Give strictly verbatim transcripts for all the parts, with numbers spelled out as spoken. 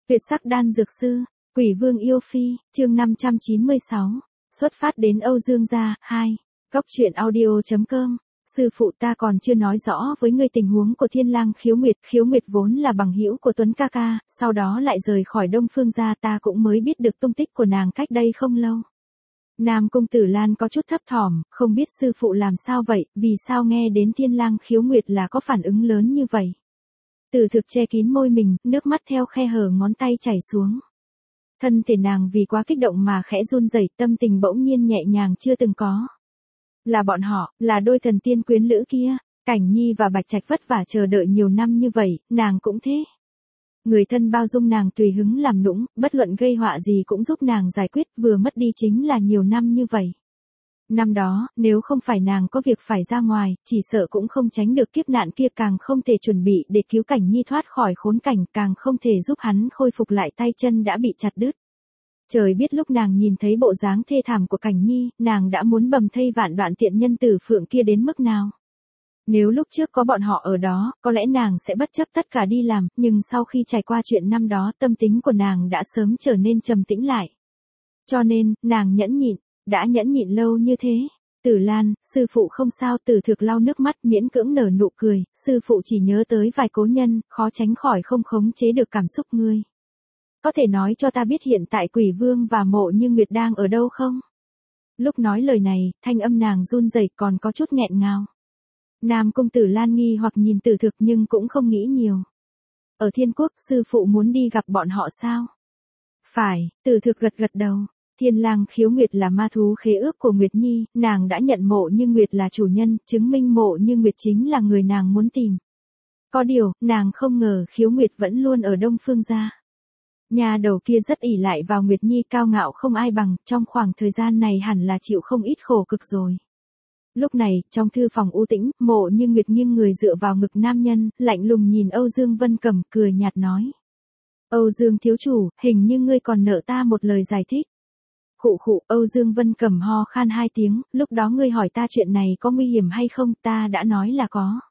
Tuyệt sắc đan dược sư, Quỷ Vương yêu phi, chương năm trăm chín mươi sáu. Xuất phát đến Âu Dương gia, hai. Góc truyện audio chấm com. Sư phụ ta còn chưa nói rõ với ngươi tình huống của Thiên Lang Khiếu Nguyệt, Khiếu Nguyệt vốn là bằng hữu của Tuấn ca ca, sau đó lại rời khỏi Đông Phương gia, ta cũng mới biết được tung tích của nàng cách đây không lâu. Nam Cung Tử Lan có chút thấp thỏm, không biết sư phụ làm sao vậy, vì sao nghe đến Thiên Lang Khiếu Nguyệt là có phản ứng lớn như vậy. Từ Thực che kín môi mình, nước mắt theo khe hở ngón tay chảy xuống. Thân thể nàng vì quá kích động mà khẽ run rẩy, tâm tình bỗng nhiên nhẹ nhàng chưa từng có. Là bọn họ, là đôi thần tiên quyến lữ kia, Cảnh Nhi và Bạch Trạch vất vả chờ đợi nhiều năm như vậy, nàng cũng thế. Người thân bao dung nàng tùy hứng làm nũng, bất luận gây họa gì cũng giúp nàng giải quyết, vừa mất đi chính là nhiều năm như vậy. Năm đó, nếu không phải nàng có việc phải ra ngoài, chỉ sợ cũng không tránh được kiếp nạn kia, càng không thể chuẩn bị để cứu Cảnh Nhi thoát khỏi khốn cảnh, càng không thể giúp hắn khôi phục lại tay chân đã bị chặt đứt. Trời biết lúc nàng nhìn thấy bộ dáng thê thảm của Cảnh Nhi, nàng đã muốn bầm thây vạn đoạn tiện nhân tử phượng kia đến mức nào. Nếu lúc trước có bọn họ ở đó, có lẽ nàng sẽ bất chấp tất cả đi làm, nhưng sau khi trải qua chuyện năm đó, tâm tính của nàng đã sớm trở nên trầm tĩnh lại. Cho nên, nàng nhẫn nhịn, đã nhẫn nhịn lâu như thế. Tử Lan, sư phụ không sao. Tử Thực lau nước mắt miễn cưỡng nở nụ cười, sư phụ chỉ nhớ tới vài cố nhân, khó tránh khỏi không khống chế được cảm xúc ngươi. Có thể nói cho ta biết hiện tại Quỷ Vương và Mộ Như Nguyệt đang ở đâu không? Lúc nói lời này, thanh âm nàng run rẩy còn có chút nghẹn ngào. Nam Cung Tử Lan nghi hoặc nhìn Tử Thực nhưng cũng không nghĩ nhiều. Ở Thiên Quốc, sư phụ muốn đi gặp bọn họ sao? Phải, Tử Thực gật gật đầu. Thiên Lang Khiếu Nguyệt là ma thú khế ước của Nguyệt Nhi, nàng đã nhận Mộ Như Nguyệt là chủ nhân, chứng minh Mộ Như Nguyệt chính là người nàng muốn tìm. Có điều, nàng không ngờ Khiếu Nguyệt vẫn luôn ở Đông Phương gia. Nhà đầu kia rất ỷ lại vào Nguyệt Nhi, cao ngạo không ai bằng, trong khoảng thời gian này hẳn là chịu không ít khổ cực rồi. Lúc này, trong thư phòng u tĩnh, Mộ Như Nguyệt nghiêng người dựa vào ngực nam nhân, lạnh lùng nhìn Âu Dương Vân Cẩm, cười nhạt nói. Âu Dương thiếu chủ, hình như ngươi còn nợ ta một lời giải thích. Khụ khụ, Âu Dương Vân Cẩm ho khan hai tiếng, lúc đó ngươi hỏi ta chuyện này có nguy hiểm hay không, ta đã nói là có.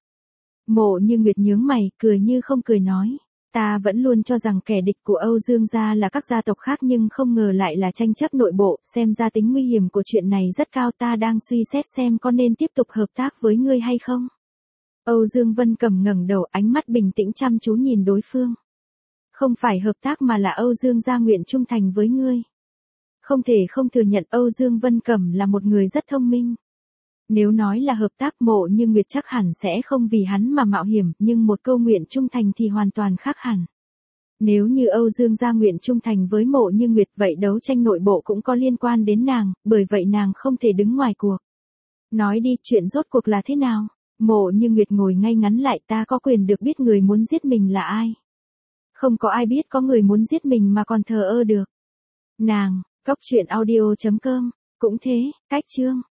Mộ Như Nguyệt nhướng mày, cười như không cười nói. Ta vẫn luôn cho rằng kẻ địch của Âu Dương gia là các gia tộc khác, nhưng không ngờ lại là tranh chấp nội bộ, xem ra tính nguy hiểm của chuyện này rất cao, ta đang suy xét xem có nên tiếp tục hợp tác với ngươi hay không. Âu Dương Vân Cẩm ngẩng đầu, ánh mắt bình tĩnh chăm chú nhìn đối phương. Không phải hợp tác mà là Âu Dương gia nguyện trung thành với ngươi. Không thể không thừa nhận Âu Dương Vân Cẩm là một người rất thông minh. Nếu nói là hợp tác, Mộ Như Nguyệt chắc hẳn sẽ không vì hắn mà mạo hiểm, nhưng một câu nguyện trung thành thì hoàn toàn khác hẳn. Nếu như Âu Dương gia nguyện trung thành với Mộ Như Nguyệt, vậy đấu tranh nội bộ cũng có liên quan đến nàng, bởi vậy nàng không thể đứng ngoài cuộc. Nói đi, chuyện rốt cuộc là thế nào? Mộ Như Nguyệt ngồi ngay ngắn lại, ta có quyền được biết người muốn giết mình là ai? Không có ai biết có người muốn giết mình mà còn thờ ơ được. Nàng, góc truyện audio chấm com, cũng thế, cách chương.